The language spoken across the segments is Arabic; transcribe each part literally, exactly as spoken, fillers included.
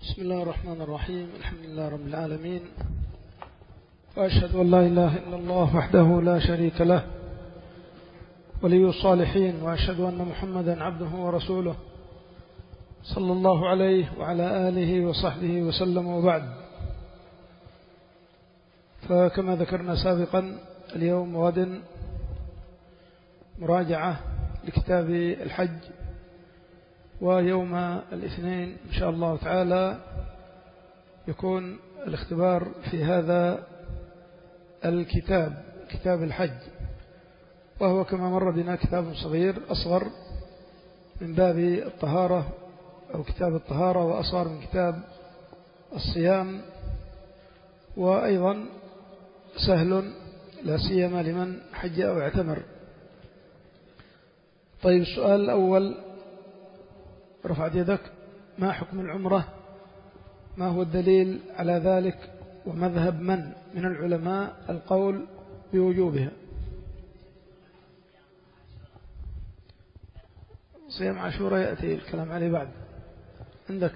بسم الله الرحمن الرحيم. الحمد لله رب العالمين، وأشهد أن لا إله إلا الله وحده لا شريك له ولي الصالحين، وأشهد أن محمدا عبده ورسوله صلى الله عليه وعلى آله وصحبه وسلم. وبعد، فكما ذكرنا سابقا، اليوم وغد مراجعة لكتاب الحج، ويوم الاثنين إن شاء الله تعالى يكون الاختبار في هذا الكتاب، كتاب الحج، وهو كما مر بنا كتاب صغير أصغر من باب الطهارة أو كتاب الطهارة، وأصغر من كتاب الصيام، وأيضا سهل لا سيما لمن حج أو اعتمر. طيب، السؤال الأول، رفعت يدك: ما حكم العمرة؟ ما هو الدليل على ذلك؟ ومذهب من من العلماء القول بوجوبها؟ صيام عاشوراء يأتي الكلام عليه بعد. عندك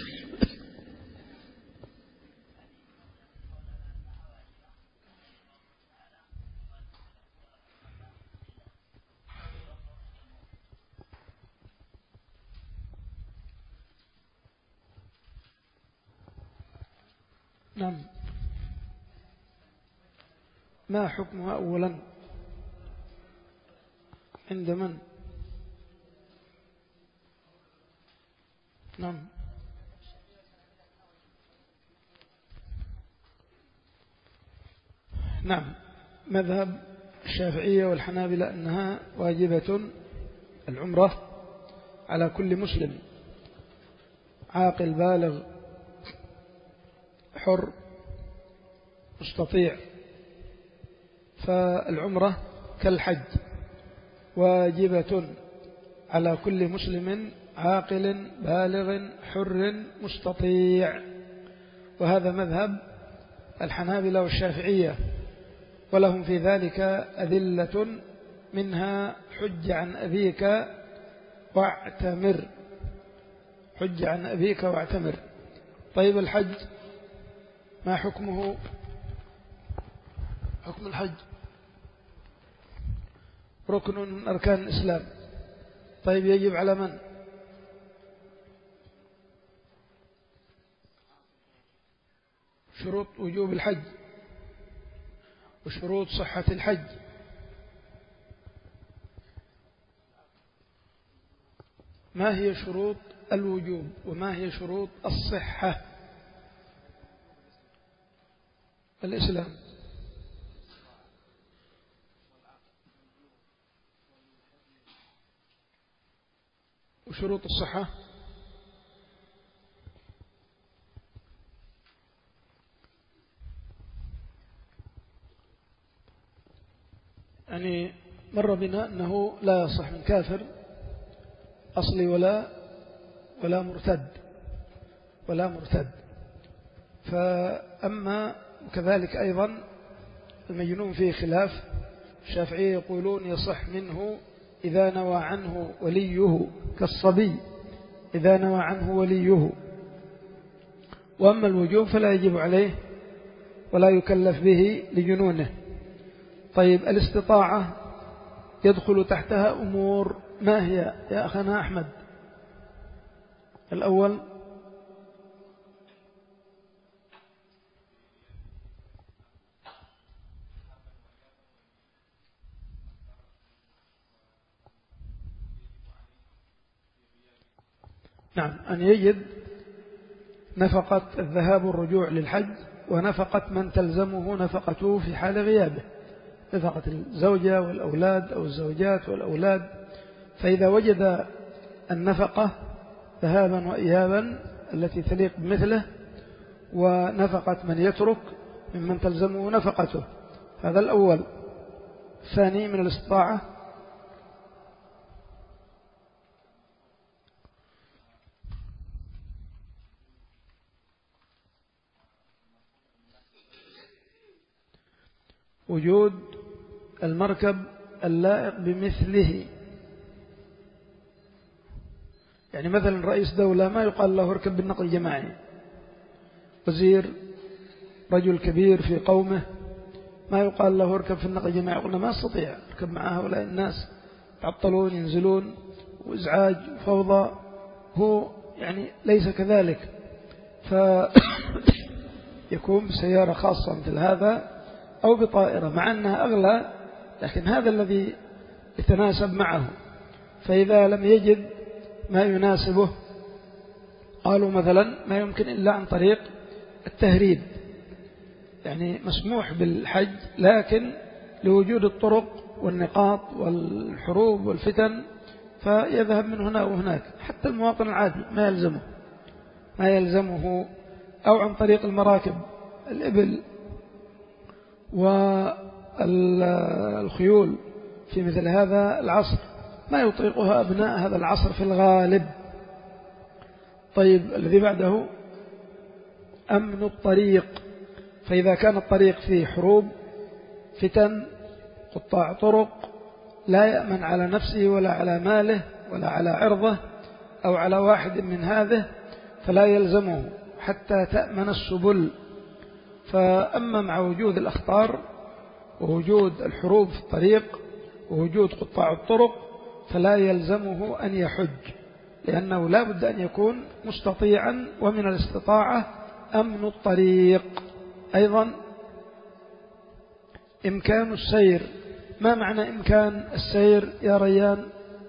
نعم. ما حكمها أولا عند من؟ نعم. نعم، مذهب الشافعية والحنابلة أنها واجبة العمرة على كل مسلم عاقل بالغ حر مستطيع، فالعمرة كالحج واجبة على كل مسلم عاقل بالغ حر مستطيع، وهذا مذهب الحنابلة والشافعية، ولهم في ذلك أدلة، منها حج عن أبيك واعتمر، حج عن أبيك واعتمر. طيب، الحج ما حكمه؟ حكم الحج ركن من أركان الإسلام. طيب، يجب على من؟ شروط وجوب الحج وشروط صحة الحج. ما هي شروط الوجوب وما هي شروط الصحة؟ الإسلام. وشروط الصحة؟ يعني مر بنا أنه لا يصح من كافر أصلي ولا ولا مرتد ولا مرتد فأما كذلك أيضا المجنون فيه خلاف. الشافعية يقولون يصح منه إذا نوى عنه وليه كالصبي، إذا نوى عنه وليه. وأما الوجوب فلا يجب عليه ولا يكلف به لجنونه. طيب، الاستطاعة يدخل تحتها أمور، ما هي يا أخنا أحمد؟ الأول نعم، أن يجد نفقة الذهاب والرجوع للحج، ونفقة من تلزمه نفقته في حال غيابه، نفقة الزوجة والأولاد أو الزوجات والأولاد. فإذا وجد النفقة ذهابا وإيابا التي تليق بمثله، ونفقة من يترك ممن تلزمه نفقته، هذا الأول. الثاني من الاستطاعة وجود المركب اللائق بمثله. يعني مثلا رئيس دولة ما يقال له اركب بالنقل الجماعي، وزير رجل كبير في قومه ما يقال له اركب في النقل الجماعي، قلنا ما استطيع اركب مع هؤلاء الناس يعطلون ينزلون وإزعاج وفوضى، هو يعني ليس كذلك، فيكون بسيارة خاصة مثل هذا أو بطائرة مع أنها أغلى، لكن هذا الذي يتناسب معه. فإذا لم يجد ما يناسبه قالوا مثلا ما يمكن إلا عن طريق التهريب، يعني مسموح بالحج لكن لوجود الطرق والنقاط والحروب والفتن فيذهب من هنا وهناك. حتى المواطن العادي ما يلزمه ما يلزمه أو عن طريق المراكب الإبل والخيول في مثل هذا العصر ما يطيقها أبناء هذا العصر في الغالب. طيب الذي بعده أمن الطريق، فإذا كان الطريق فيه حروب فتن قطاع طرق لا يأمن على نفسه ولا على ماله ولا على عرضه أو على واحد من هذه فلا يلزمه حتى تأمن السبل. فأما مع وجود الأخطار ووجود الحروب في الطريق ووجود قطاع الطرق فلا يلزمه أن يحج، لأنه لا بد أن يكون مستطيعا، ومن الاستطاعة أمن الطريق. أيضا إمكان السير. ما معنى إمكان السير يا ريان؟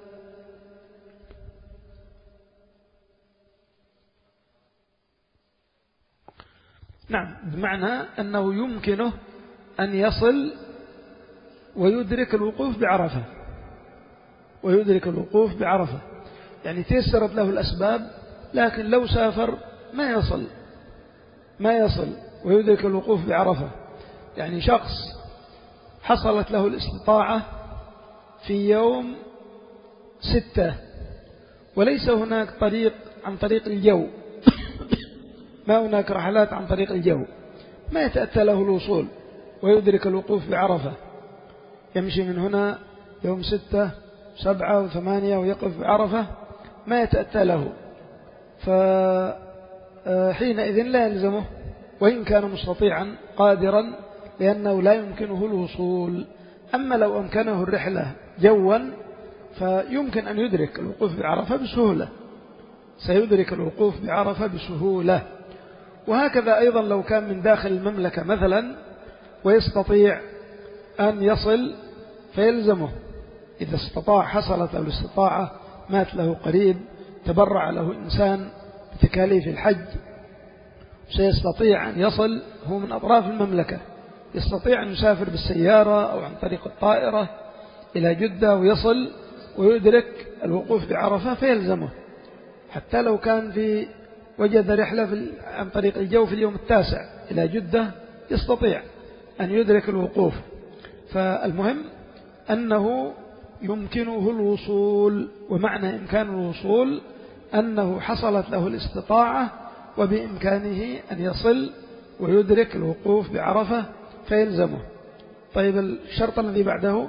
نعم، بمعنى أنه يمكنه أن يصل ويدرك الوقوف بعرفة ويدرك الوقوف بعرفة يعني تيسرت له الأسباب، لكن لو سافر ما يصل ما يصل ويدرك الوقوف بعرفة. يعني شخص حصلت له الاستطاعة في يوم ستة وليس هناك طريق عن طريق الجو ما هناك رحلات عن طريق الجو، ما يتأتى له الوصول ويدرك الوقوف بعرفة، يمشي من هنا يوم ستة سبعة وثمانية ويقف بعرفة ما يتأتى له، فحينئذ لا يلزمه وإن كان مستطيعا قادرا، لأنه لا يمكنه الوصول. أما لو أمكنه الرحلة جوا فيمكن أن يدرك الوقوف بعرفة بسهولة، سيدرك الوقوف بعرفة بسهولة. وهكذا أيضا لو كان من داخل المملكة مثلا ويستطيع أن يصل فيلزمه، إذا استطاع حصلت له الاستطاعة، مات له قريب، تبرع له إنسان بتكاليف الحج، سيستطيع أن يصل، هو من أطراف المملكة، يستطيع أن يسافر بالسيارة أو عن طريق الطائرة إلى جدة ويصل ويدرك الوقوف بعرفة فيلزمه، حتى لو كان في وجد رحلة في عن طريق الجو في اليوم التاسع إلى جدة يستطيع أن يدرك الوقوف. فالمهم أنه يمكنه الوصول، ومعنى إمكان الوصول أنه حصلت له الاستطاعة وبإمكانه أن يصل ويدرك الوقوف بعرفة فيلزمه. طيب الشرط الذي بعده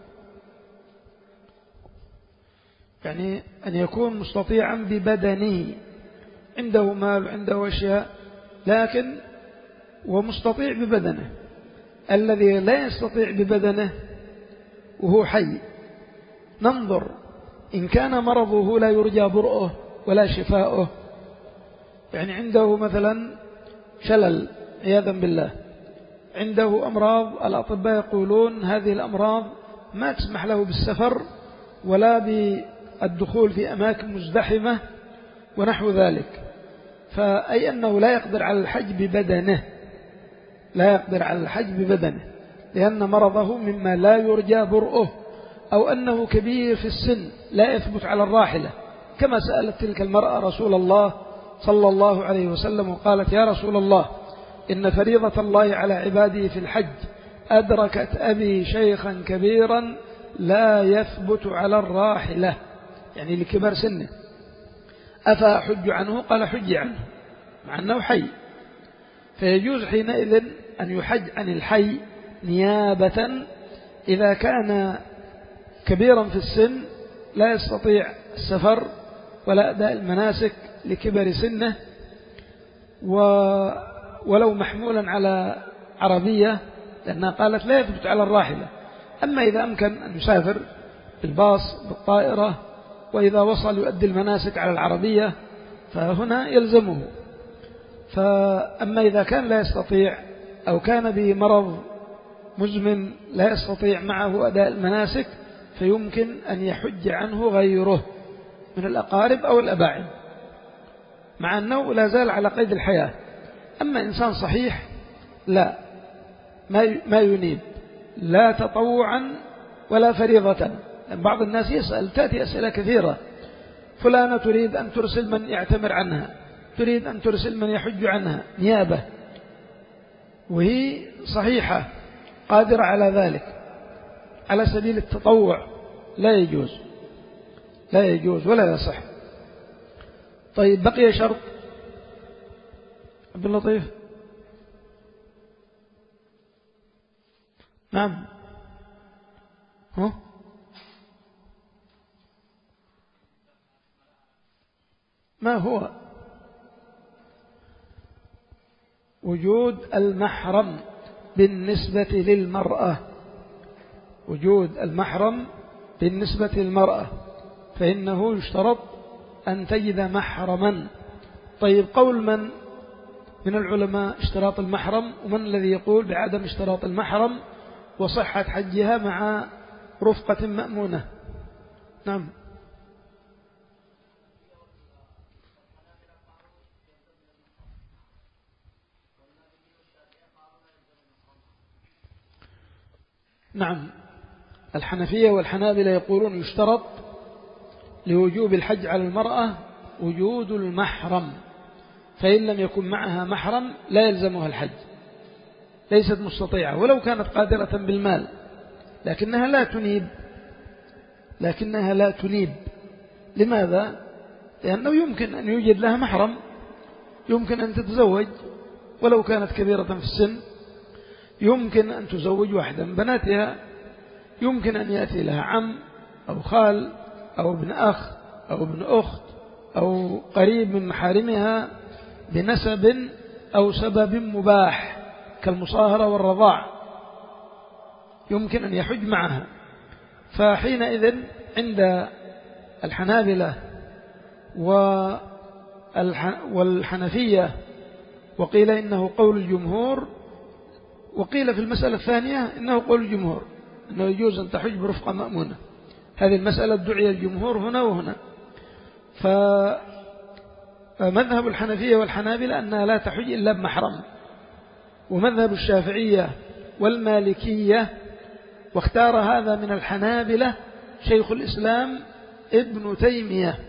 يعني أن يكون مستطيعا ببدنه، عنده مال وعنده أشياء لكن ومستطيع ببدنه. الذي لا يستطيع ببدنه وهو حي ننظر إن كان مرضه لا يرجى برؤه ولا شفاؤه، يعني عنده مثلا شلل عياذا بالله، عنده أمراض الأطباء يقولون هذه الأمراض ما تسمح له بالسفر ولا بالدخول في أماكن مزدحمة ونحو ذلك، فأي أنه لا يقدر على الحج ببدنه لا يقدر على الحج ببدنه لأن مرضه مما لا يرجى برؤه، أو أنه كبير في السن لا يثبت على الراحلة، كما سألت تلك المرأة رسول الله صلى الله عليه وسلم وقالت يا رسول الله إن فريضة الله على عباده في الحج أدركت أبي شيخا كبيرا لا يثبت على الراحلة، يعني لكبر سنه، أفأحج عنه؟ قال حج عنه، مع أنه حي. فيجوز حينئذ أن يحج عن الحي نيابة إذا كان كبيرا في السن لا يستطيع السفر ولا أداء المناسك لكبر سنه، و ولو محمولا على عربية، لأنها قالت لا يثبت على الراحلة. أما إذا أمكن أن يسافر بالباص بالطائرة، وإذا وصل يؤدي المناسك على العربية فهنا يلزمه. فأما إذا كان لا يستطيع أو كان بمرض مزمن لا يستطيع معه أداء المناسك، فيمكن أن يحج عنه غيره من الأقارب أو الأباعد، مع أنه لا زال على قيد الحياة. أما إنسان صحيح لا ما ينيب لا تطوعا ولا فريضة. بعض الناس يسأل، تأتي أسئلة كثيرة، فلانة تريد أن ترسل من يعتمر عنها، تريد أن ترسل من يحج عنها نيابة، وهي صحيحة قادرة على ذلك على سبيل التطوع، لا يجوز لا يجوز ولا يصح. طيب بقي شرط عبد اللطيف. نعم. ها ما هو؟ وجود المحرم بالنسبة للمرأة، وجود المحرم بالنسبة للمرأة، فإنه يشترط أن تجد محرما. طيب قول من من العلماء اشتراط المحرم، ومن الذي يقول بعدم اشتراط المحرم وصحة حجها مع رفقة مأمونة؟ نعم. نعم، الحنفية والحنابلة يقولون يشترط لوجوب الحج على المرأة وجود المحرم، فإن لم يكن معها محرم لا يلزمها الحج، ليست مستطيعة ولو كانت قادرة بالمال، لكنها لا تنيب لكنها لا تنيب لماذا؟ لأنه يمكن أن يوجد لها محرم، يمكن أن تتزوج ولو كانت كبيرة في السن، يمكن أن تزوج واحدة من بناتها، يمكن أن يأتي لها عم أو خال أو ابن أخ أو ابن أخت أو قريب من محارمها بنسب أو سبب مباح كالمصاهرة والرضاع، يمكن أن يحج معها. فحينئذ عند الحنابلة والحنفية، وقيل إنه قول الجمهور، وقيل في المسألة الثانية إنه قول الجمهور أنه يجوز أن تحج برفقة مأمونة. هذه المسألة دعي الجمهور هنا وهنا. فمذهب الحنفية والحنابلة أنها لا تحج إلا بمحرم، ومذهب الشافعية والمالكية، واختار هذا من الحنابلة شيخ الإسلام ابن تيمية،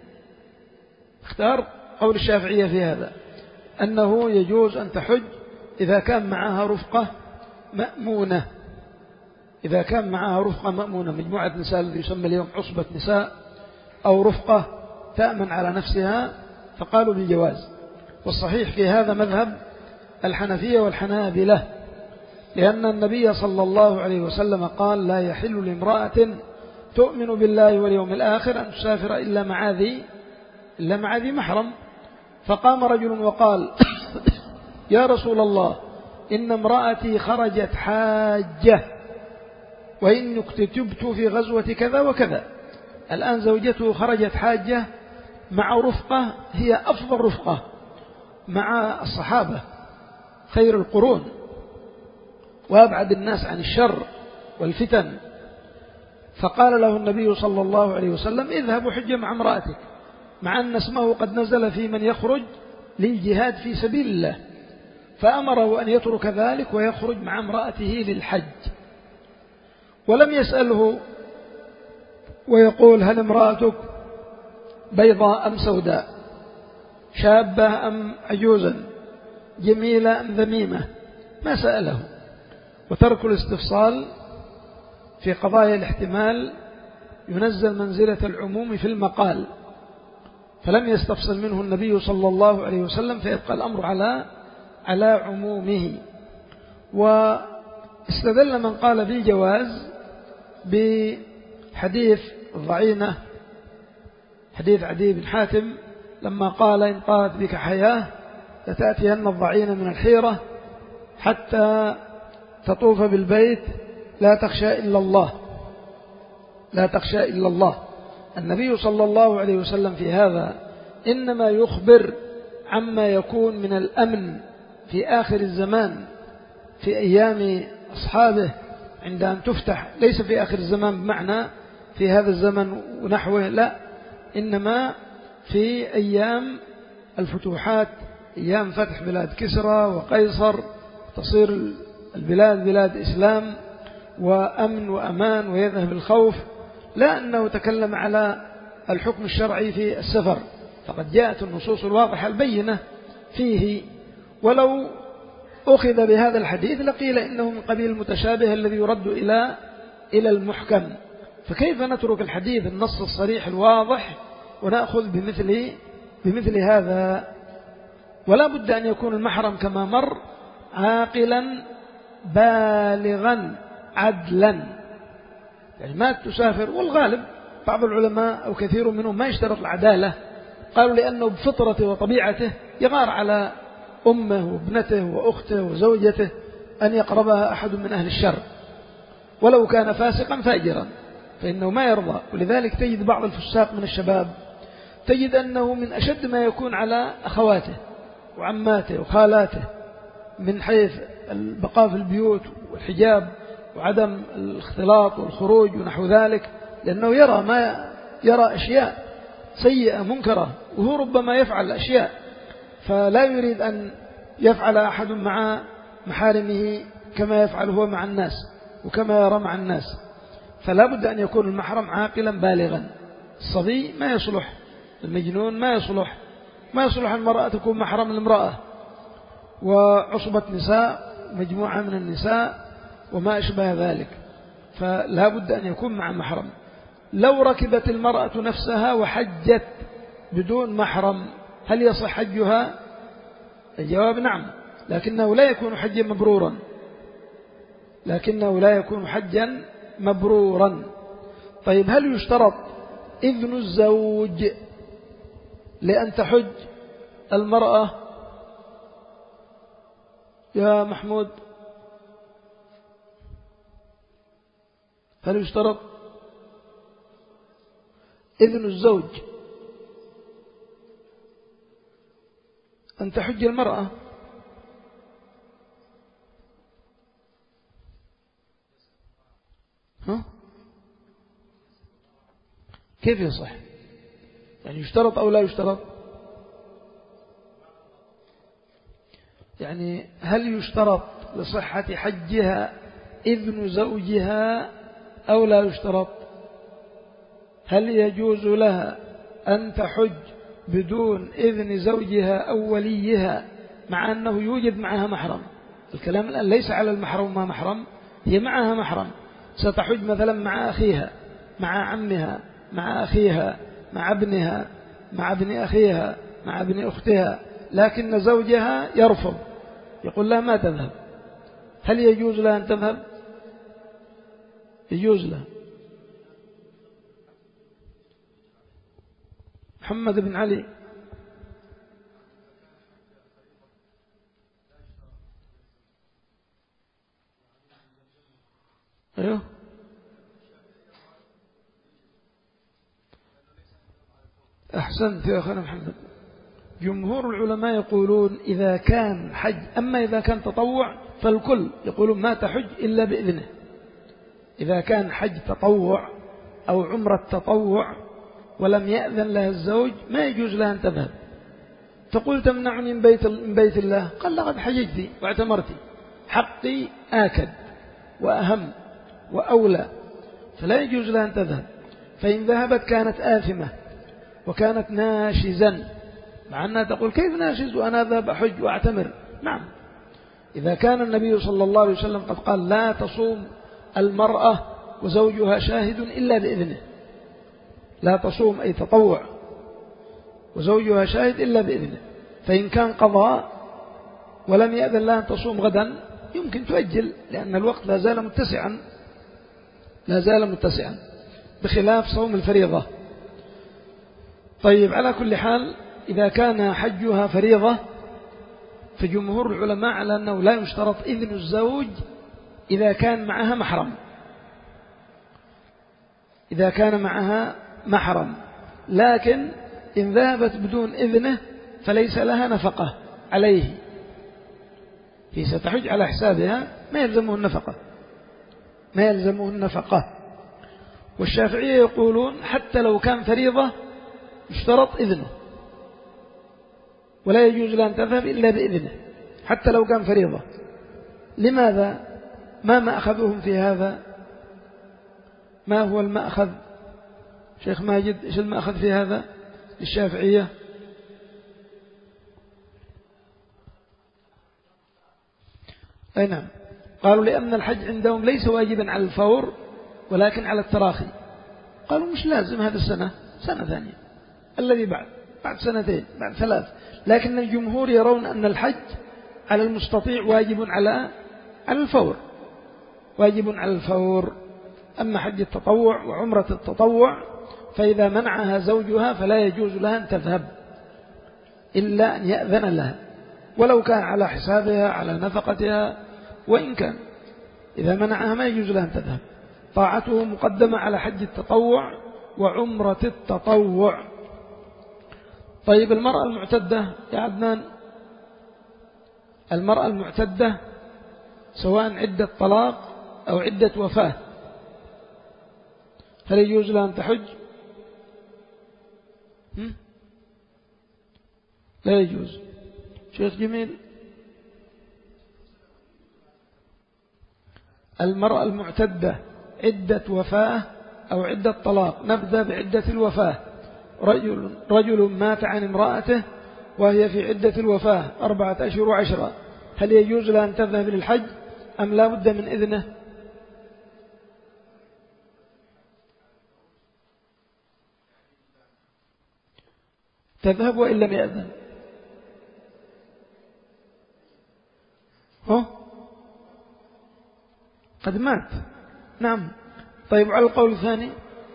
اختار قول الشافعية في هذا أنه يجوز أن تحج إذا كان معها رفقة مأمونة، إذا كان معها رفقة مأمونة، مجموعة نساء الذي يسمى اليوم عصبة نساء، أو رفقة تأمن على نفسها، فقالوا بالجواز. والصحيح في هذا مذهب الحنفية والحنابلة، لأن النبي صلى الله عليه وسلم قال: لا يحل لامرأة تؤمن بالله واليوم الآخر أن تسافر إلا مع ذي إلا مع ذي محرم. فقام رجل وقال: يا رسول الله، إن امرأتي خرجت حاجة، وإن اكتتبت في غزوة كذا وكذا. الآن زوجته خرجت حاجة مع رفقة هي أفضل رفقة مع الصحابة خير القرون وأبعد الناس عن الشر والفتن. فقال له النبي صلى الله عليه وسلم: اذهب وحج مع امرأتك، مع أن اسمه قد نزل في من يخرج للجهاد في سبيل الله، فأمره أن يترك ذلك ويخرج مع امرأته للحج. ولم يسأله ويقول: هل امرأتك بيضاء أم سوداء، شابة أم عجوزا، جميلة أم ذميمة، ما سأله. وترك الاستفصال في قضايا الاحتمال ينزل منزلة العموم في المقال، فلم يستفصل منه النبي صلى الله عليه وسلم، فيبقى الأمر على على عمومه. واستدل من قال بالجواز بحديث الضعينة، حديث عدي بن حاتم لما قال: إن طالت بك حياة لتأتين الضعين من الحيرة حتى تطوف بالبيت لا تخشى إلا الله، لا تخشى إلا الله. النبي صلى الله عليه وسلم في هذا إنما يخبر عما يكون من الأمن في آخر الزمان في أيام أصحابه عند أن تفتح، ليس في آخر الزمان بمعنى في هذا الزمن ونحوه، لا، إنما في أيام الفتوحات، أيام فتح بلاد كسرى وقيصر، تصير البلاد بلاد إسلام وأمن وأمان ويذهب الخوف. لا أنه تكلم على الحكم الشرعي في السفر، فقد جاءت النصوص الواضحة البينة فيه، ولو أخذ بهذا الحديث لقيل إنه من قبيل المتشابه الذي يرد إلى إلى المحكم. فكيف نترك الحديث النص الصريح الواضح ونأخذ بمثل بمثل هذا؟ ولا بد أن يكون المحرم كما مر عاقلا بالغا عدلا، يعني ما تسافر، والغالب بعض العلماء أو كثير منهم ما يشترط العدالة، قالوا لأنه بفطرته وطبيعته يغار على أمه وابنته وأخته وزوجته أن يقربها أحد من أهل الشر، ولو كان فاسقا فاجرا فإنه ما يرضى. ولذلك تجد بعض الفساق من الشباب تجد أنه من أشد ما يكون على أخواته وعماته وخالاته من حيث البقاء في البيوت والحجاب وعدم الاختلاط والخروج ونحو ذلك، لأنه يرى ما يرى أشياء سيئة منكرة وهو ربما يفعل أشياء، فلا يريد أن يفعل أحد مع محارمه كما يفعل هو مع الناس وكما يرى مع الناس. فلا بد أن يكون المحرم عاقلا بالغا. الصبي ما يصلح، المجنون ما يصلح، ما يصلح المرأة تكون محرم المرأة، وعصبة نساء مجموعة من النساء وما أشبه ذلك، فلا بد أن يكون مع محرم. لو ركبت المرأة نفسها وحجت بدون محرم هل يصح حجها؟ الجواب نعم، لكنه لا يكون حجا مبرورا، لكنه لا يكون حجا مبرورا. طيب هل يشترط إذن الزوج لأن تحج المرأة يا محمود؟ هل يشترط إذن الزوج أن تحج المرأة؟ ها؟ كيف يصح؟ يعني يشترط أو لا يشترط؟ يعني هل يشترط لصحة حجها إذن زوجها أو لا يشترط؟ هل يجوز لها أن تحج بدون إذن زوجها أو وليها مع أنه يوجد معها محرم؟ الكلام الآن ليس على المحرم ما محرم، هي معها محرم، ستحج مثلا مع أخيها، مع عمها، مع أخيها، مع ابنها، مع ابن أخيها، مع ابن أختها، لكن زوجها يرفض، يقول لها ما تذهب. هل يجوز لها أن تذهب؟ يجوز لها. محمد بن علي. أيوه أحسنت يا أخونا محمد. جمهور العلماء يقولون إذا كان حج، أما إذا كان تطوع فالكل يقولون ما تحج إلا بإذنه. إذا كان حج تطوع أو عمرة تطوع ولم يأذن لها الزوج ما يجوز لها أن تذهب. تقول تمنعني من بيت, من بيت الله، قال لقد حججتي واعتمرتي، حقي آكد وأهم وأولى، فلا يجوز لها أن تذهب. فإن ذهبت كانت آثمة وكانت ناشزا، مع أنها تقول كيف ناشز وأنا أذهب أحج وأعتمر؟ نعم، إذا كان النبي صلى الله عليه وسلم قد قال لا تصوم المرأة وزوجها شاهد إلا بإذنه، لا تصوم أي تطوع وزوجها شاهد إلا بإذنه، فإن كان قضاء ولم يأذن لها أن تصوم غدا يمكن تؤجل، لأن الوقت لا زال متسعا لا زال متسعا بخلاف صوم الفريضة. طيب على كل حال إذا كان حجها فريضة فجمهور العلماء على أنه لا يشترط إذن الزوج إذا كان معها محرم، إذا كان معها محرم، لكن إن ذهبت بدون إذنه فليس لها نفقة عليه، هي ستحج على حسابها ما يلزمه النفقة، ما يلزمه النفقة. والشافعية يقولون حتى لو كان فريضة يشترط إذنه، ولا يجوز لها أن تذهب إلا بإذنه حتى لو كان فريضة. لماذا؟ ما مأخذهم في هذا؟ ما هو المأخذ شيخ ماجد؟ إيش المأخذ في هذا للشافعية؟ أي نعم، قالوا لأن الحج عندهم ليس واجبا على الفور ولكن على التراخي. قالوا مش لازم هذا السنة، سنة ثانية الذي بعد بعد سنتين بعد ثلاث، لكن الجمهور يرون أن الحج على المستطيع واجب على على الفور، واجب على الفور. أما حج التطوع وعمرة التطوع فإذا منعها زوجها فلا يجوز لها أن تذهب إلا أن يأذن لها، ولو كان على حسابها على نفقتها، وإن كان إذا منعها ما يجوز لها أن تذهب. طاعته مقدمة على حج التطوع وعمرة التطوع. طيب المرأة المعتدة يا عدنان، المرأة المعتدة سواء عدة طلاق أو عدة وفاة هل يجوز لها أن تحج؟ لا يجوز. شيخ جميل، المرأة المعتدة عدة وفاة أو عدة طلاق، نبدأ بعدة الوفاة. رجل, رجل مات عن امرأته وهي في عدة الوفاة أربعة أشهر وعشرة، هل يجوز لها أن تذهب للحج أم لا بد من إذنه؟ تذهب وإن لم يأذن. هو قد مات، نعم. طيب على القول الثاني،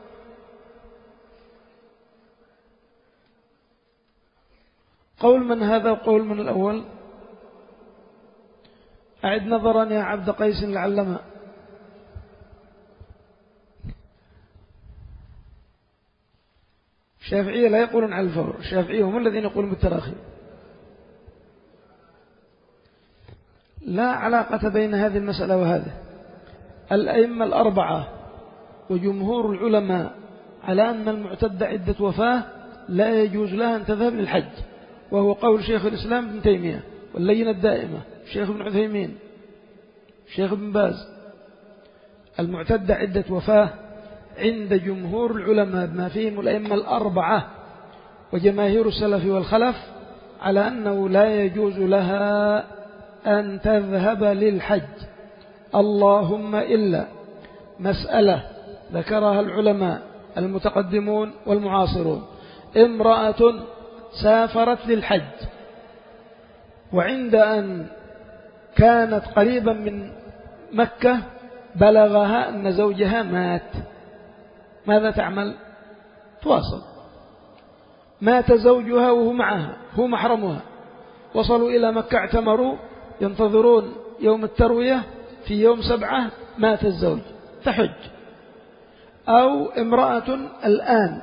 قول من هذا وقول من الأول؟ أعد نظرا يا عبد قيس العلماء. الشافعية لا يقولون على الفور، الشافعية هم الذين يقولون بالتراخي. لا علاقة بين هذه المسألة وهذه. الأئمة الأربعة وجمهور العلماء على أن المعتدة عدة وفاة لا يجوز لها أن تذهب للحج، وهو قول شيخ الإسلام ابن تيمية واللجنة الدائمة، شيخ ابن عثيمين، شيخ ابن باز. المعتدة عدة وفاة عند جمهور العلماء بما فيهم الأئمة الأربعة وجماهير السلف والخلف على أنه لا يجوز لها أن تذهب للحج، اللهم إلا مسألة ذكرها العلماء المتقدمون والمعاصرون: امرأة سافرت للحج وعند أن كانت قريبا من مكة بلغها أن زوجها مات، ماذا تعمل؟ تواصل. مات زوجها وهو معها، هو محرمها، وصلوا إلى مكة اعتمروا ينتظرون يوم التروية، في يوم سبعة مات الزوج، تحج. أو امرأة الآن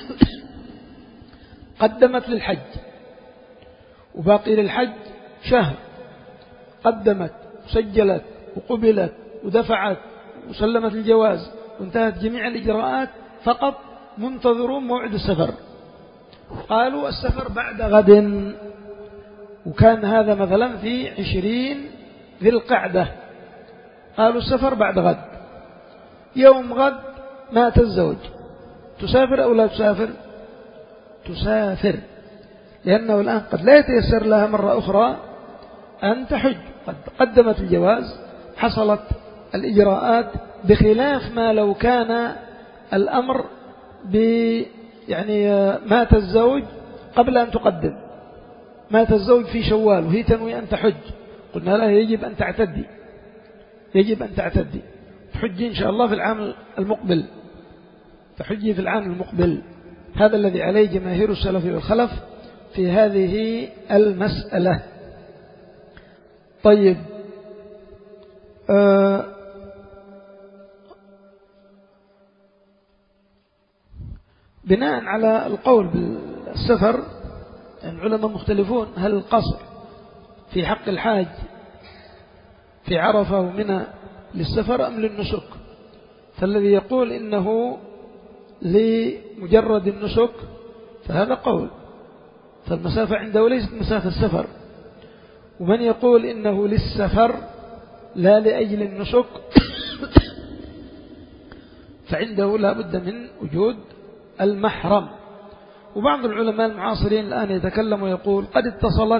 قدمت للحج وباقي للحج شهر، قدمت وسجلت وقبلت ودفعت وسلمت الجواز وانتهت جميع الإجراءات، فقط منتظرون موعد السفر. قالوا السفر بعد غد، وكان هذا مثلا في عشرين ذي القعدة، قالوا السفر بعد غد. يوم غد مات الزوج، تسافر أو لا تسافر؟ تسافر، لأنه الآن قد لا يتيسر لها مرة أخرى أن تحج، قد قدمت الجواز، حصلت الإجراءات، بخلاف ما لو كان الأمر ب يعني مات الزوج قبل أن تقدم، مات الزوج في شوال وهي تنوي أن تحج، قلنا لها يجب أن تعتدي، يجب أن تعتدي، تحجي إن شاء الله في العام المقبل، تحجي في العام المقبل. هذا الذي عليه جماهير السلف والخلف في هذه المسألة. طيب آه بناء على القول بالسفر يعني العلماء مختلفون، هل القصر في حق الحاج في عرفة ومنى للسفر أم للنسك؟ فالذي يقول إنه لمجرد النسك فهذا قول، فالمسافة عنده ليست مسافة السفر. ومن يقول إنه للسفر لا لأجل النسك فعنده لا بد من وجود المحرم. وبعض العلماء المعاصرين الآن يتكلم ويقول قد اتصلت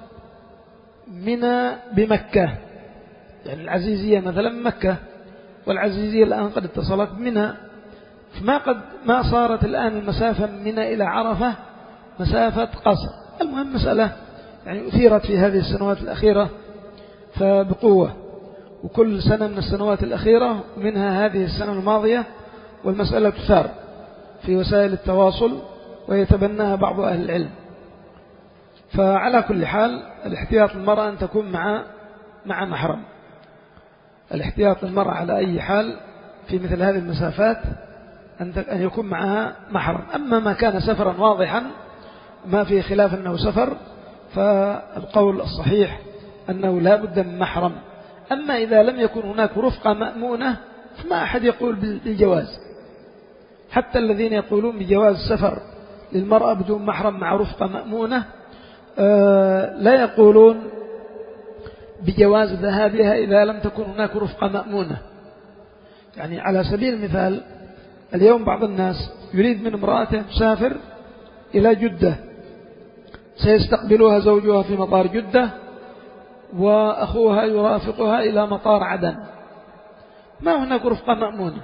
منى بمكة، يعني العزيزية مثلا مكة، والعزيزية الآن قد اتصلت منى، فما قد ما صارت الآن المسافة من منى إلى عرفة مسافة قصر. المهم مسألة يعني أثيرت في هذه السنوات الأخيرة فبقوة، وكل سنة من السنوات الأخيرة منها هذه السنة الماضية، والمسألة تثار في وسائل التواصل ويتبناها بعض أهل العلم. فعلى كل حال الاحتياط للمرأة أن تكون مع مع محرم، الاحتياط للمرأة على أي حال في مثل هذه المسافات أن يكون معها محرم. أما ما كان سفرا واضحا ما في خلاف أنه سفر فالقول الصحيح أنه لا بد من محرم. أما إذا لم يكن هناك رفقة مأمونة فما أحد يقول بالجواز، حتى الذين يقولون بجواز السفر للمرأة بدون محرم مع رفقة مأمونة لا يقولون بجواز ذهابها إذا لم تكن هناك رفقة مأمونة. يعني على سبيل المثال اليوم بعض الناس يريد من امرأته تسافر إلى جدة، سيستقبلها زوجها في مطار جدة وأخوها يرافقها إلى مطار عدن، ما هناك رفقة مأمونة،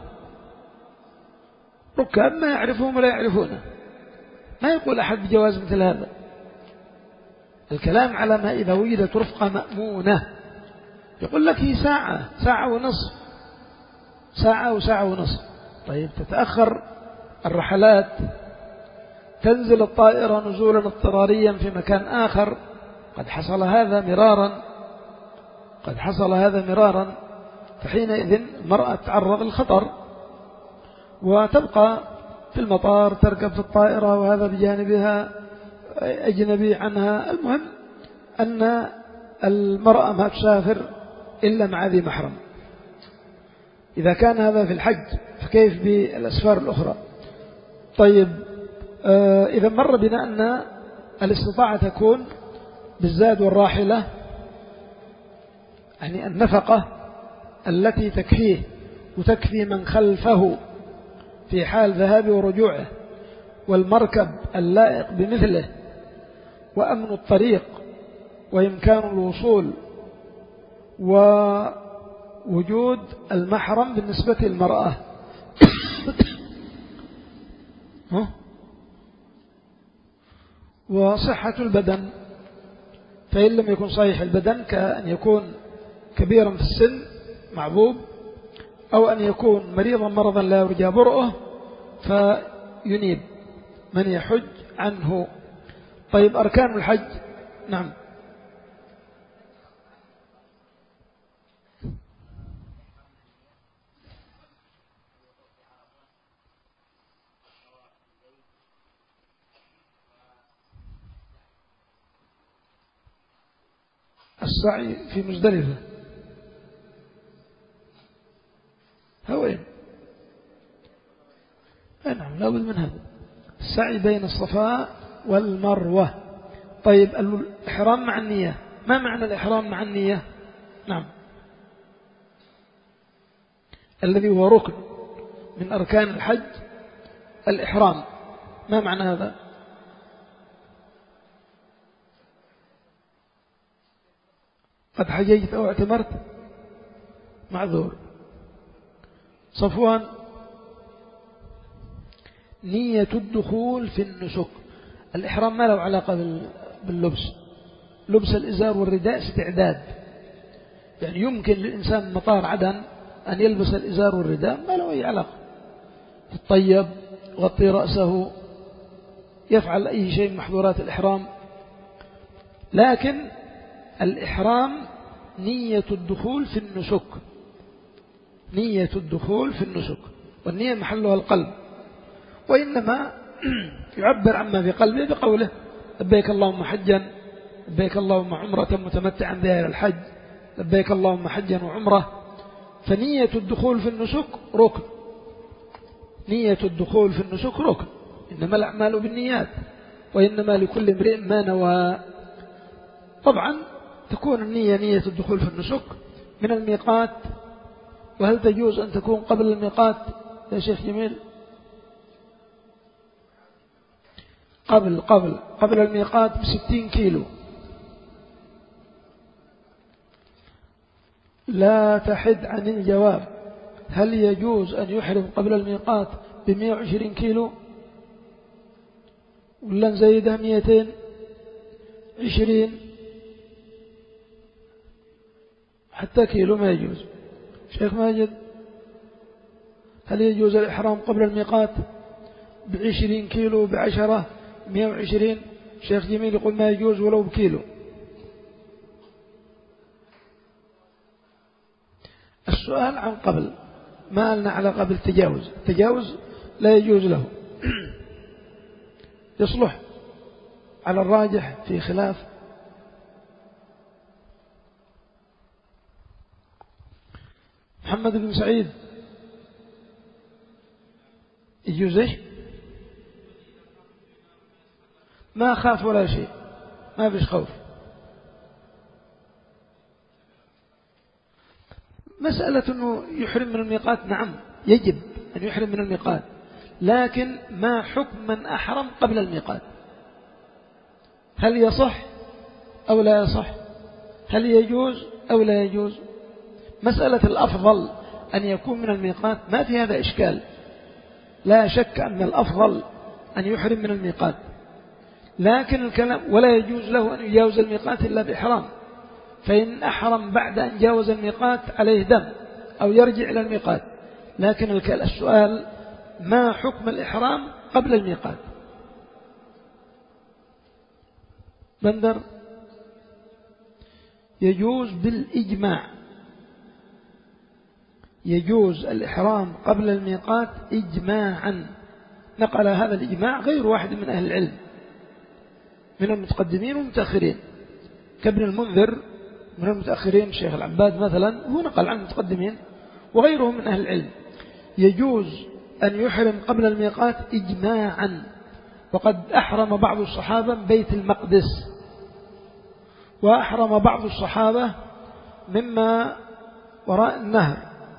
ركاب ما يعرفهم ولا يعرفونه، ما يقول أحد بجواز مثل هذا. الكلام على ما إذا وجدت رفقة مأمونة، يقول لك هي ساعة ساعة ونصف ساعة وساعة ونصف. طيب تتأخر الرحلات، تنزل الطائرة نزولا اضطراريا في مكان آخر، قد حصل هذا مرارا قد حصل هذا مرارا فحينئذ المرأة تتعرض للخطر وتبقى في المطار، تركب في الطائرة وهذا بجانبها أجنبي عنها. المهم أن المرأة ما تسافر إلا مع ذي محرم. إذا كان هذا في الحج فكيف بالأسفار الأخرى؟ طيب آه إذا مر بنا أن الاستطاعة تكون بالزاد والراحلة، يعني النفقة التي تكفيه وتكفي من خلفه في حال ذهابه ورجوعه، والمركب اللائق بمثله، وأمن الطريق وإمكان الوصول، ووجود المحرم بالنسبة للمرأة وصحة البدن، فإن لم يكن صحيح البدن كأن يكون كبيرا في السن معذوب، أو أن يكون مريضا مرضا لا يرجى برؤه فينيب من يحج عنه. طيب أركان الحج، نعم السعي في مزدلفة هوين، نعم لابد من هذا السعي بين الصفاء والمروة. طيب الإحرام مع النية، ما معنى الإحرام مع النية؟ نعم الذي هو ركن من أركان الحج الإحرام، ما معنى هذا؟ قد حجيت أو اعتمرت؟ معذور. صفوان، نية الدخول في النسك. الإحرام ما له علاقة باللبس، لبس الإزار والرداء استعداد، يعني يمكن للإنسان من مطار عدن أن يلبس الإزار والرداء ما له أي علاقة، يتطيب، يغطي رأسه، يفعل أي شيء من محظورات الإحرام. لكن الإحرام نية الدخول في النسك، نية الدخول في النسك، والنية محلها القلب، وإنما يعبر عما في قلبه بقوله لبيك اللهم حجا، لبيك اللهم عمرة متمتعا بها إلى الحج، لبيك اللهم حجا وعمرة. فنية الدخول في النسك ركن، نية الدخول في النسك ركن، إنما الأعمال بالنيات وإنما لكل امرئ ما نوى. طبعا تكون النية نية الدخول في النسك من الميقات. وهل تجوز أن تكون قبل الميقات يا شيخ جميل؟ قبل قبل قبل الميقات بستين كيلو. لا تحد عن الجواب. هل يجوز أن يحرم قبل الميقات بمئة وعشرين كيلو ولا نزيدها مئتين وعشرين؟ حتى كيلو ما يجوز. شيخ ماجد، هل يجوز الإحرام قبل الميقات بعشرين كيلو بعشرة مئة وعشرين؟ شيخ جميل يقول ما يجوز ولو بكيلو. السؤال عن قبل، ما لنا على قبل تجاوز، التجاوز لا يجوز له. يصلح على الراجح في خلاف. محمد بن سعيد يجوز ايش؟ ما خاف ولا شيء، ما فيش خوف. مسألة أنه يحرم من الميقات، نعم يجب أن يحرم من الميقات، لكن ما حكم من أحرم قبل الميقات؟ هل يصح أو لا يصح؟ هل يجوز أو لا يجوز؟ مسألة الأفضل أن يكون من الميقات ما في هذا إشكال، لا شك أن الأفضل أن يحرم من الميقات، لكن الكلام ولا يجوز له أن يجاوز الميقات إلا بإحرام، فإن أحرم بعد أن جاوز الميقات عليه دم أو يرجع إلى الميقات. لكن السؤال ما حكم الإحرام قبل الميقات؟ بندر يجوز بالإجماع، يجوز الإحرام قبل الميقات إجماعا. نقل هذا الإجماع غير واحد من أهل العلم من المتقدمين والمتأخرين، كابن المنذر من المتأخرين، الشيخ العباد مثلا، هو نقل عن المتقدمين وغيرهم من أهل العلم. يجوز أن يحرم قبل الميقات إجماعا، وقد أحرم بعض الصحابة بيت المقدس، وأحرم بعض الصحابة مما وراء النهر،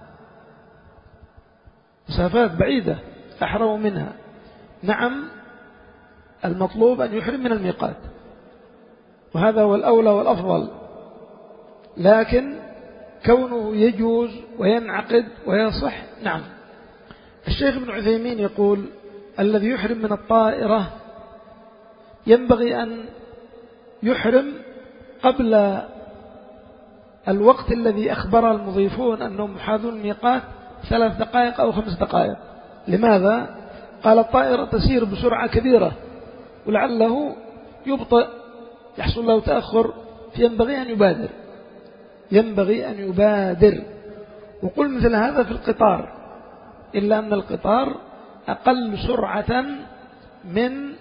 مسافات بعيدة أحرموا منها. نعم المطلوب أن يحرم من الميقات، وهذا هو الأولى والأفضل، لكن كونه يجوز وينعقد ويصح نعم. الشيخ ابن عثيمين يقول الذي يحرم من الطائرة ينبغي أن يحرم قبل الوقت الذي أخبر المضيفون أنهم محاذون الميقات ثلاث دقائق أو خمس دقائق. لماذا؟ قال الطائرة تسير بسرعة كبيرة ولعله يبطئ، يحصل له تأخر، فينبغي أن يبادر، ينبغي أن يبادر. وقل مثل هذا في القطار، إلا أن القطار أقل سرعة من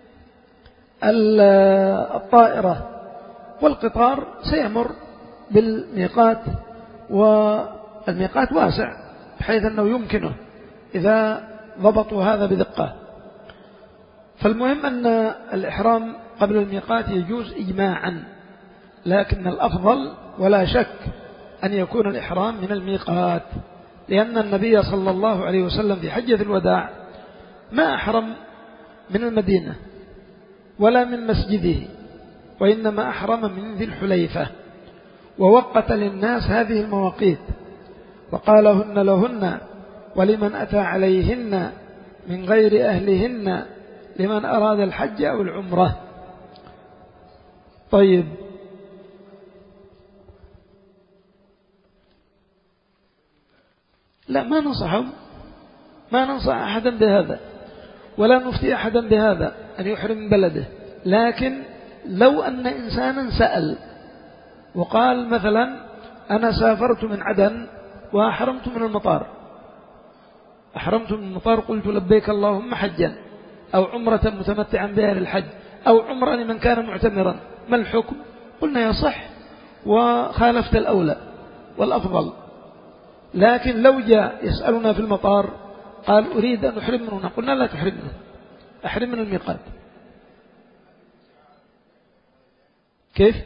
الطائرة، والقطار سيمر بالميقات، والميقات واسع بحيث أنه يمكنه إذا ضبطوا هذا بدقة. فالمهم أن الإحرام قبل الميقات يجوز إجماعا، لكن الأفضل ولا شك أن يكون الإحرام من الميقات، لأن النبي صلى الله عليه وسلم في حجة الوداع ما أحرم من المدينة ولا من مسجده، وإنما أحرم من ذي الحليفة، ووقت للناس هذه المواقيت وقالهن لهن ولمن أتى عليهن من غير أهلهن لمن أراد الحج أو العمرة. طيب، لا ما ننصحهم، ما ننصح أحدا بهذا ولا نفتي أحدا بهذا أن يحرم من بلده، لكن لو أن إنسانا سأل وقال مثلا أنا سافرت من عدن وأحرمت من المطار، أحرمت من المطار قلت لبيك اللهم حجا أو عمرة متمتعا بها للحج أو عمرة لمن كان معتمرا، ما الحكم؟ قلنا يصح وخالفت الأولى والأفضل. لكن لو جاء يسألنا في المطار قال أريد أن أحرم منه، قلنا لا تحرم منه، أحرم من الميقات. كيف؟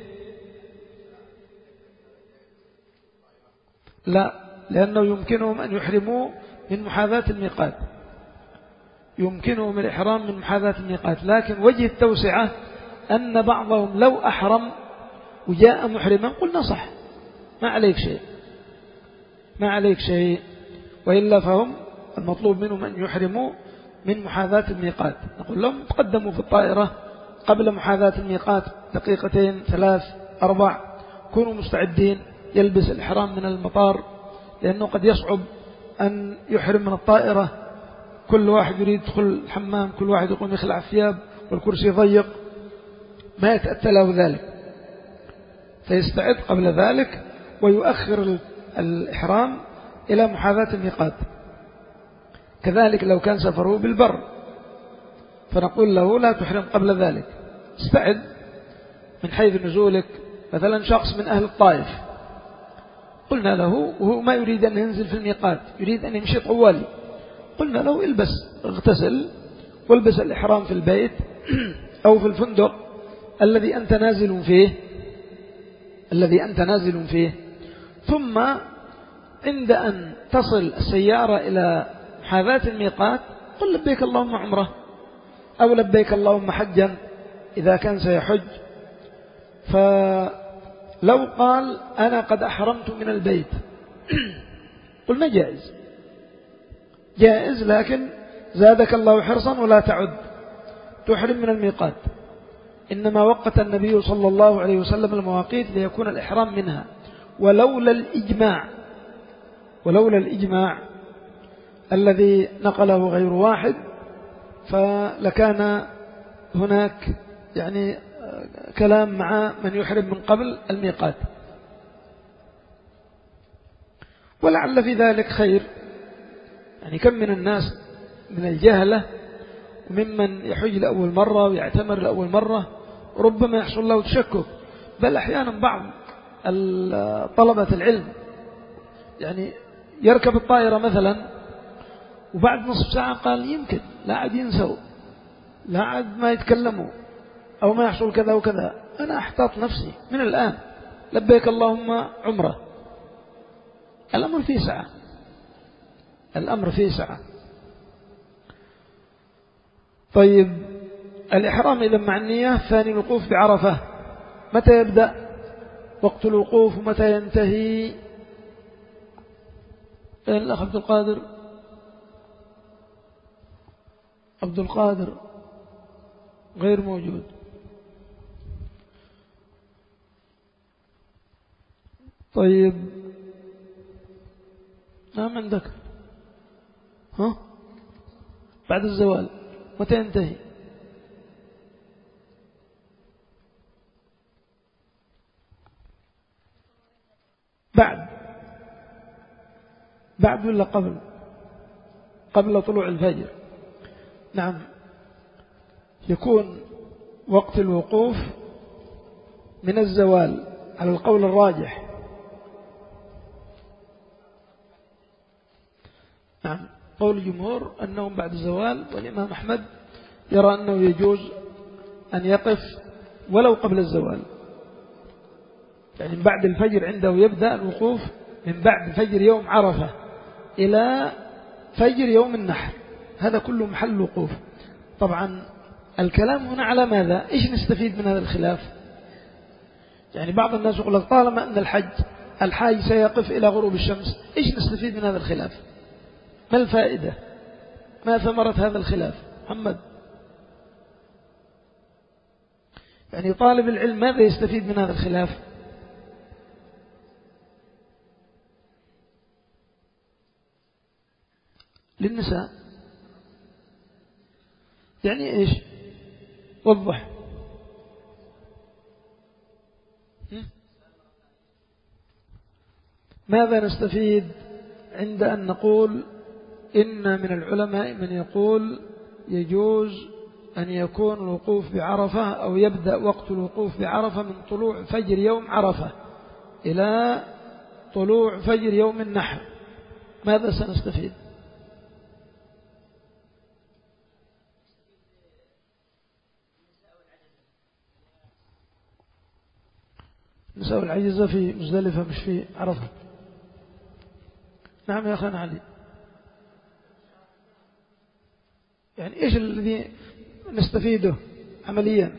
لا، لأنه يمكنهم أن يحرموا من محاذاة الميقات، يمكنهم الإحرام من محاذاة الميقات، لكن وجه التوسعة أن بعضهم لو أحرم وجاء محرما قلنا صح، ما عليك شيء، ما عليك شيء، وإلا فهم المطلوب منهم أن يحرموا من محاذاة الميقات. نقول لهم تقدموا في الطائرة قبل محاذاة الميقات دقيقتين ثلاث أربع، كونوا مستعدين، يلبس الإحرام من المطار، لأنه قد يصعب أن يحرم من الطائرة، كل واحد يريد يدخل الحمام، كل واحد يقوم يخلع الثياب والكرسي ضيق، ما يتأتى له ذلك، فيستعد قبل ذلك ويؤخر الإحرام إلى محاذاة الميقات. كذلك لو كان سفره بالبر فنقول له لا تحرم قبل ذلك، استعد من حيث نزولك. مثلا شخص من أهل الطائف قلنا له وهو ما يريد أن ينزل في الميقات، يريد أن يمشي طوالي، قلنا له البس، اغتسل والبس الإحرام في البيت أو في الفندق الذي أنت نازل فيه الذي أنت نازل فيه ثم عند أن تصل السيارة إلى محاذاة الميقات قل لبيك اللهم عمره أو لبيك اللهم حجا إذا كان سيحج. فلو قال أنا قد أحرمت من البيت قلنا جائز جائز، لكن زادك الله حرصا ولا تعد تحرم من الميقات، إنما وقت النبي صلى الله عليه وسلم المواقيت ليكون الإحرام منها، ولولا الإجماع ولولا الإجماع الذي نقله غير واحد فلكان هناك يعني كلام مع من يحرم من قبل الميقات، ولعل في ذلك خير. يعني كم من الناس من الجهلة وممن يحج لأول مرة ويعتمر لأول مرة ربما يحصل له تشكك، بل أحيانا بعض طلبة العلم يعني يركب الطائرة مثلا وبعد نصف ساعة قال يمكن لا عاد ينسوا، لا عاد ما يتكلموا أو ما يحصل كذا وكذا، أنا أحتاط نفسي من الآن لبيك اللهم عمره. الأمر فيه سعة، الأمر فيه سعة. طيب الإحرام إذا مع النية، ثاني الوقوف بعرفة، متى يبدأ وقت الوقوف ومتى ينتهي؟ الأخ عبد القادر عبد القادر غير موجود. طيب نعم عندك، ها بعد الزوال متى ينتهي؟ بعد بعد ولا قبل؟ قبل طلوع الفجر. نعم، يكون وقت الوقوف من الزوال على القول الراجح. نعم، قول الجمهور أنهم بعد الزوال، والإمام أحمد يرى أنه يجوز أن يقف ولو قبل الزوال، يعني من بعد الفجر عنده يبدأ الوقوف من بعد فجر يوم عرفة إلى فجر يوم النحر، هذا كله محل وقوف. طبعا الكلام هنا على ماذا؟ إيش نستفيد من هذا الخلاف؟ يعني بعض الناس يقول لك طالما أن الحج الحاج سيقف إلى غروب الشمس، إيش نستفيد من هذا الخلاف؟ ما الفائدة؟ ما ثمرة هذا الخلاف؟ محمد، يعني طالب العلم ماذا يستفيد من هذا الخلاف؟ للنساء يعني إيش؟ وضح. ماذا نستفيد عند أن نقول إن من العلماء من يقول يجوز أن يكون الوقوف بعرفة أو يبدأ وقت الوقوف بعرفة من طلوع فجر يوم عرفة إلى طلوع فجر يوم النحر؟ ماذا سنستفيد؟ نساء العجزة في مزدلفة مش في عرفة. نعم يا أخوان علي، يعني إيش الذي نستفيده عمليا؟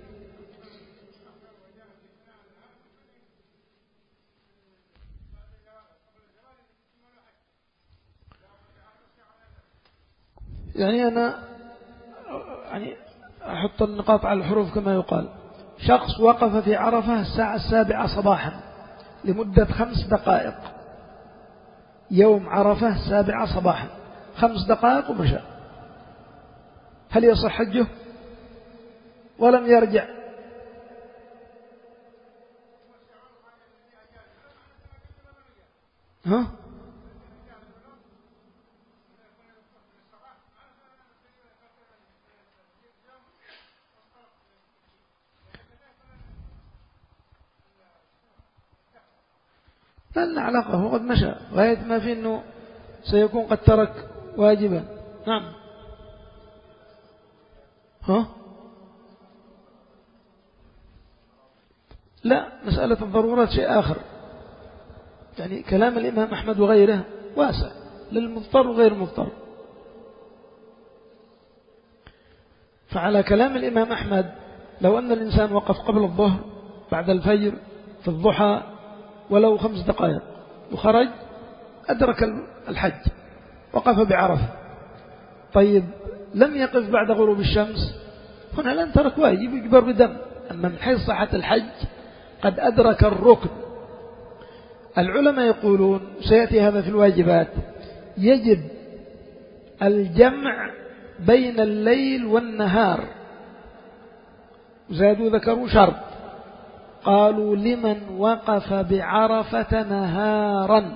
يعني أنا يعني أحط النقاط على الحروف كما يقال. شخص وقف في عرفة الساعة السابعة صباحا لمدة خمس دقائق، يوم عرفة السابعة صباحا خمس دقائق ومشى، هل يصح حجه ولم يرجع؟ ها؟ لا لنا علاقة، هو قد مشى غاية ما في أنه سيكون قد ترك واجبا. نعم. ها؟ لا، مسألة الضرورات شيء آخر. يعني كلام الإمام أحمد وغيره واسع للمضطر وغير المضطر. فعلى كلام الإمام أحمد لو أن الإنسان وقف قبل الظهر بعد الفجر في الضحى ولو خمس دقائق وخرج أدرك الحج، وقف بعرفة. طيب لم يقف بعد غروب الشمس، هنا لن ترك واجب يجبر بدم. أما من حيث صحة الحج قد أدرك الركن. العلماء يقولون سيأتي هذا في الواجبات، يجب الجمع بين الليل والنهار. زادوا ذكروا شرط، قالوا لمن وقف بعرفة نهارا.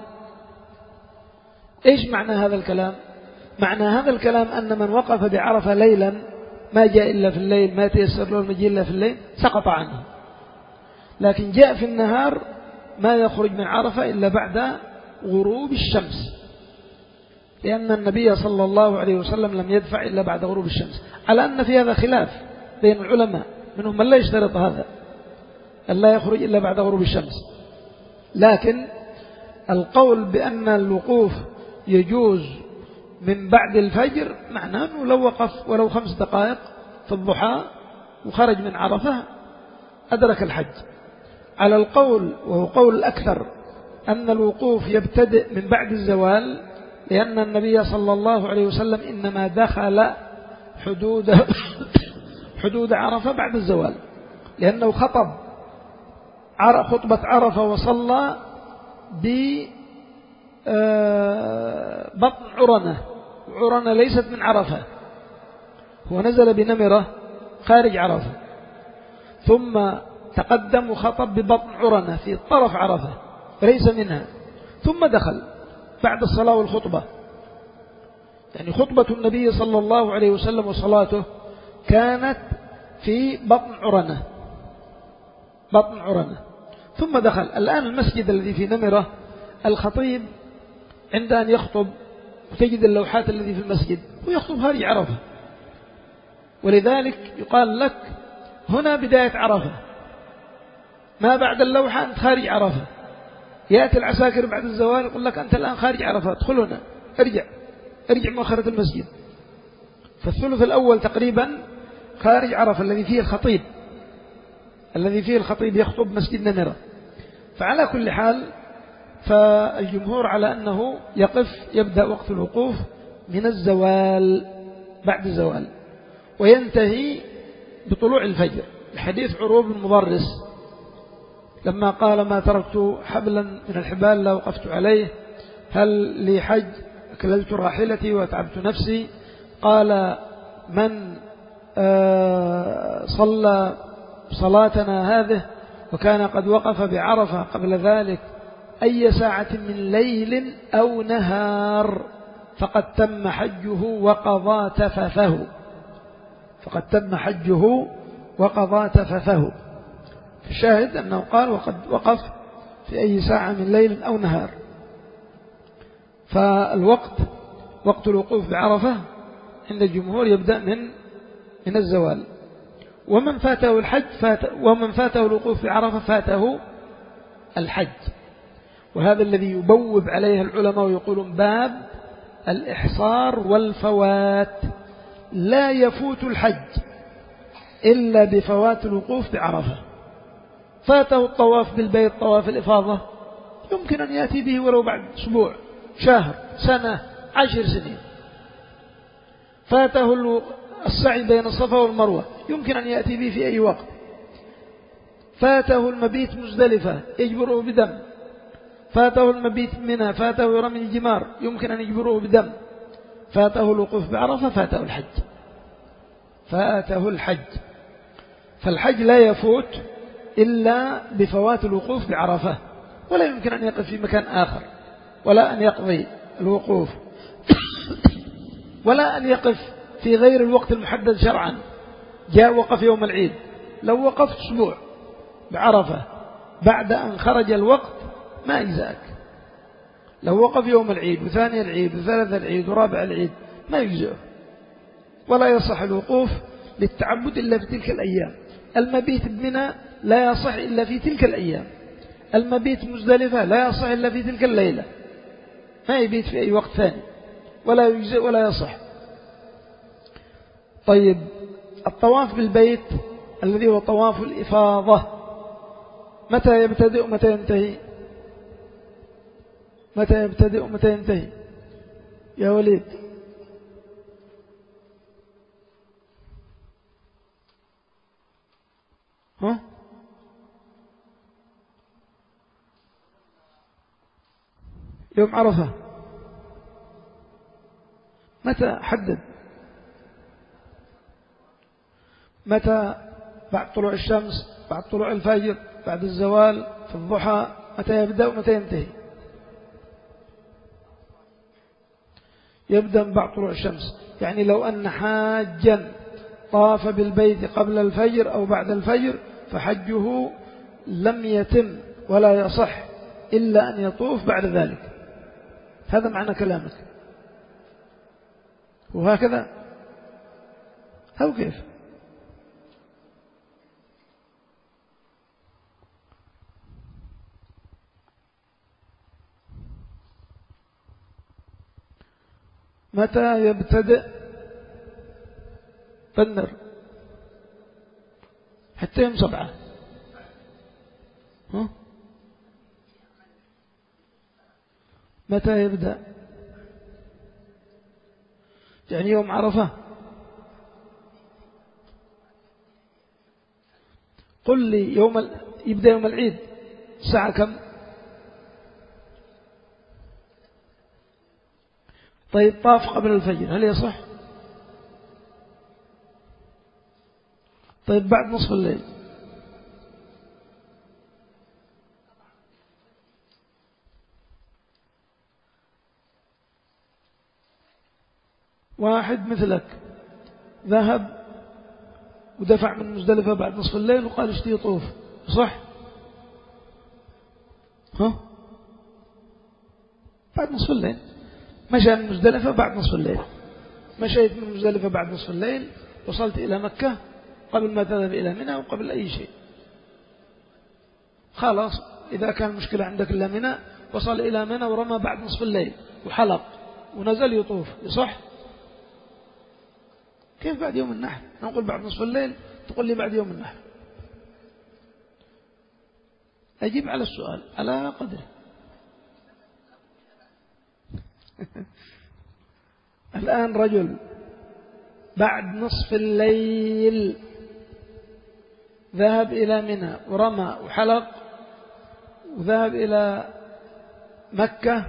إيش معنى هذا الكلام؟ معنى هذا الكلام أن من وقف بعرفة ليلا ما جاء إلا في الليل، ما تيسر له المجيء إلا في الليل، سقط عنه. لكن جاء في النهار ما يخرج من عرفة إلا بعد غروب الشمس، لأن النبي صلى الله عليه وسلم لم يدفع إلا بعد غروب الشمس. على أن في هذا خلاف بين العلماء، منهم من لا يشترط هذا أن لا يخرج إلا بعد غروب الشمس. لكن القول بأن الوقوف يجوز من بعد الفجر معناه أنه لو وقف ولو خمس دقائق في الضحى وخرج من عرفة أدرك الحج. على القول وهو قول الأكثر أن الوقوف يبتدئ من بعد الزوال، لأن النبي صلى الله عليه وسلم إنما دخل حدود حدود عرفة بعد الزوال، لأنه خطب خطبة عرفة وصلى ببطن عرنة، وعرنة ليست من عرفة، هو نزل بنمرة خارج عرفة، ثم تقدم وخطب ببطن عرنة في طرف عرفة ليس منها، ثم دخل بعد الصلاة والخطبة. يعني خطبة النبي صلى الله عليه وسلم وصلاته كانت في بطن عرنة بطن عرنة ثم دخل. الآن المسجد الذي في نمرة الخطيب عند أن يخطب وتجد اللوحات الذي في المسجد ويخطب خارج عرفة، ولذلك يقال لك هنا بداية عرفة، ما بعد اللوحة أنت خارج عرفة. يأتي العساكر بعد الزوال يقول لك أنت الآن خارج عرفة، ادخل هنا، ارجع ارجع مؤخرة المسجد. فالثلث الأول تقريبا خارج عرفة الذي فيه الخطيب الذي فيه الخطيب يخطب مسجد نمرة. فعلى كل حال فالجمهور على أنه يقف يبدأ وقت الوقوف من الزوال بعد الزوال وينتهي بطلوع الفجر. الحديث عروة بن مضرس لما قال ما تركت حبلا من الحبال لا وقفت عليه، هل لي حج؟ أكللت راحلتي وتعبت نفسي. قال من صلى صلاتنا هذه وكان قد وقف بعرفة قبل ذلك أي ساعة من ليل أو نهار فقد تم حجه وقضى تفثه، فقد تم حجه وقضى تفثه. الشاهد أنه قال وقد وقف في أي ساعة من ليل أو نهار. فالوقت وقت الوقوف بعرفة عند الجمهور يبدأ من من الزوال. ومن فاته الحج فات ومن فاته الوقوف بعرفة فاته الحج. وهذا الذي يبوب عليه العلماء ويقولون باب الإحصار والفوات، لا يفوت الحج إلا بفوات الوقوف بعرفة. فاته الطواف بالبيت طواف الإفاضة يمكن أن يأتي به ولو بعد أسبوع شهر سنة عشر سنين. فاته السعي بين الصفا والمروة يمكن أن يأتي به في أي وقت. فاته المبيت مزدلفة يجبره بدم. فاته المبيت منى، فاته رمي الجمار يمكن أن يجبره بدم. فاته الوقوف بعرفة فاته الحج، فاته الحج. فالحج لا يفوت إلا بفوات الوقوف بعرفة، ولا يمكن أن يقف في مكان آخر، ولا أن يقضي الوقوف ولا أن يقف في غير الوقت المحدد شرعا. جاء وقف يوم العيد، لو وقفت أسبوع بعرفة بعد أن خرج الوقت ما يجزأك. لو وقف يوم العيد وثاني العيد وثالث العيد ورابع العيد ما يجزأه، ولا يصح الوقوف للتعبد إلا في تلك الأيام. المبيت بمنى لا يصح إلا في تلك الأيام. المبيت مزدلفة لا يصح إلا في تلك الليلة، ما يبيت في أي وقت ثاني، ولا يجزئ ولا يصح. طيب الطواف بالبيت الذي هو طواف الإفاضة متى يبتدئ ومتى ينتهي؟ متى يبتدئ ومتى ينتهي يا وليد؟ ها؟ يوم عرفة. متى حدد؟ متى؟ بعد طلوع الشمس، بعد طلوع الفجر، بعد الزوال، في الضحى. متى يبدأ ومتى ينتهي؟ يبدأ بعد طلوع الشمس. يعني لو أن حاجا طاف بالبيت قبل الفجر أو بعد الفجر فحجه لم يتم ولا يصح إلا أن يطوف بعد ذلك. هذا معنى كلامك. وهكذا أو كيف؟ متى يبتدئ؟ فنر حتى يوم سبعة. ها؟ متى يبدأ؟ يعني يوم عرفة. قل لي يوم ال... يبدأ يوم العيد الساعة كم؟ طيب طاف قبل الفجر هل يصح؟ طيب بعد نصف الليل؟ واحد مثلك ذهب ودفع من مزدلفة بعد نصف الليل وقال اشتي يطوف، صح؟ ها؟ بعد نصف الليل مشى من مزدلفة بعد نصف الليل. مشيت من مزدلفة بعد نصف الليل، وصلت إلى مكة قبل ما تذهب إلى منى وقبل أي شيء. خلاص إذا كان المشكلة عندك إلا منى، وصل إلى منى ورمى بعد نصف الليل وحلق ونزل يطوف، يصح؟ كيف بعد يوم النحر؟ نقول بعد نصف الليل تقول لي بعد يوم النحر. أجيب على السؤال على قدره. الآن رجل بعد نصف الليل ذهب إلى منى ورمى وحلق وذهب إلى مكة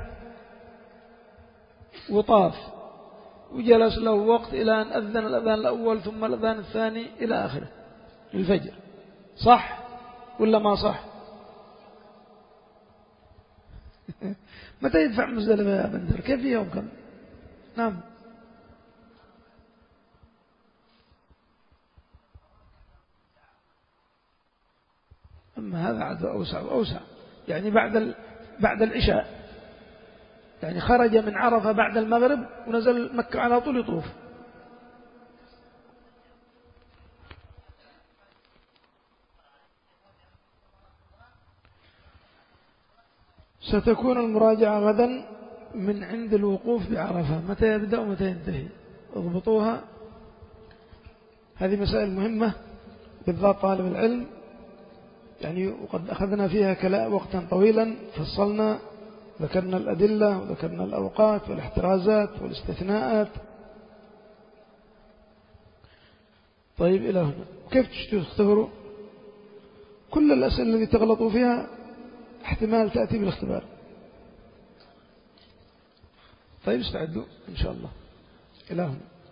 وطاف وجلس له وقت إلى أن أذن الأذان الأول ثم الأذان الثاني إلى آخره الفجر، صح ولا ما صح؟ متى يدفع مزدلفة يا بندر؟ كيف يوم كم؟ نعم. أما هذا عاد أوسع وأوسع، يعني بعد بعد العشاء، يعني خرج من عرفة بعد المغرب ونزل مكة على طول يطوف. ستكون المراجعة غدا من عند الوقوف بعرفة، متى يبدأ ومتى ينتهي؟ اضبطوها، هذه مسائل مهمة بالذات طالب العلم، يعني وقد أخذنا فيها كلام وقتا طويلا، فصلنا ذكرنا الأدلة وذكرنا الأوقات والاحترازات والاستثناءات. طيب إلى هنا كيف تختبروا؟ كل الأسئلة التي تغلطوا فيها احتمال تأتي بالاختبار. طيب استعدوا إن شاء الله. إلى هنا.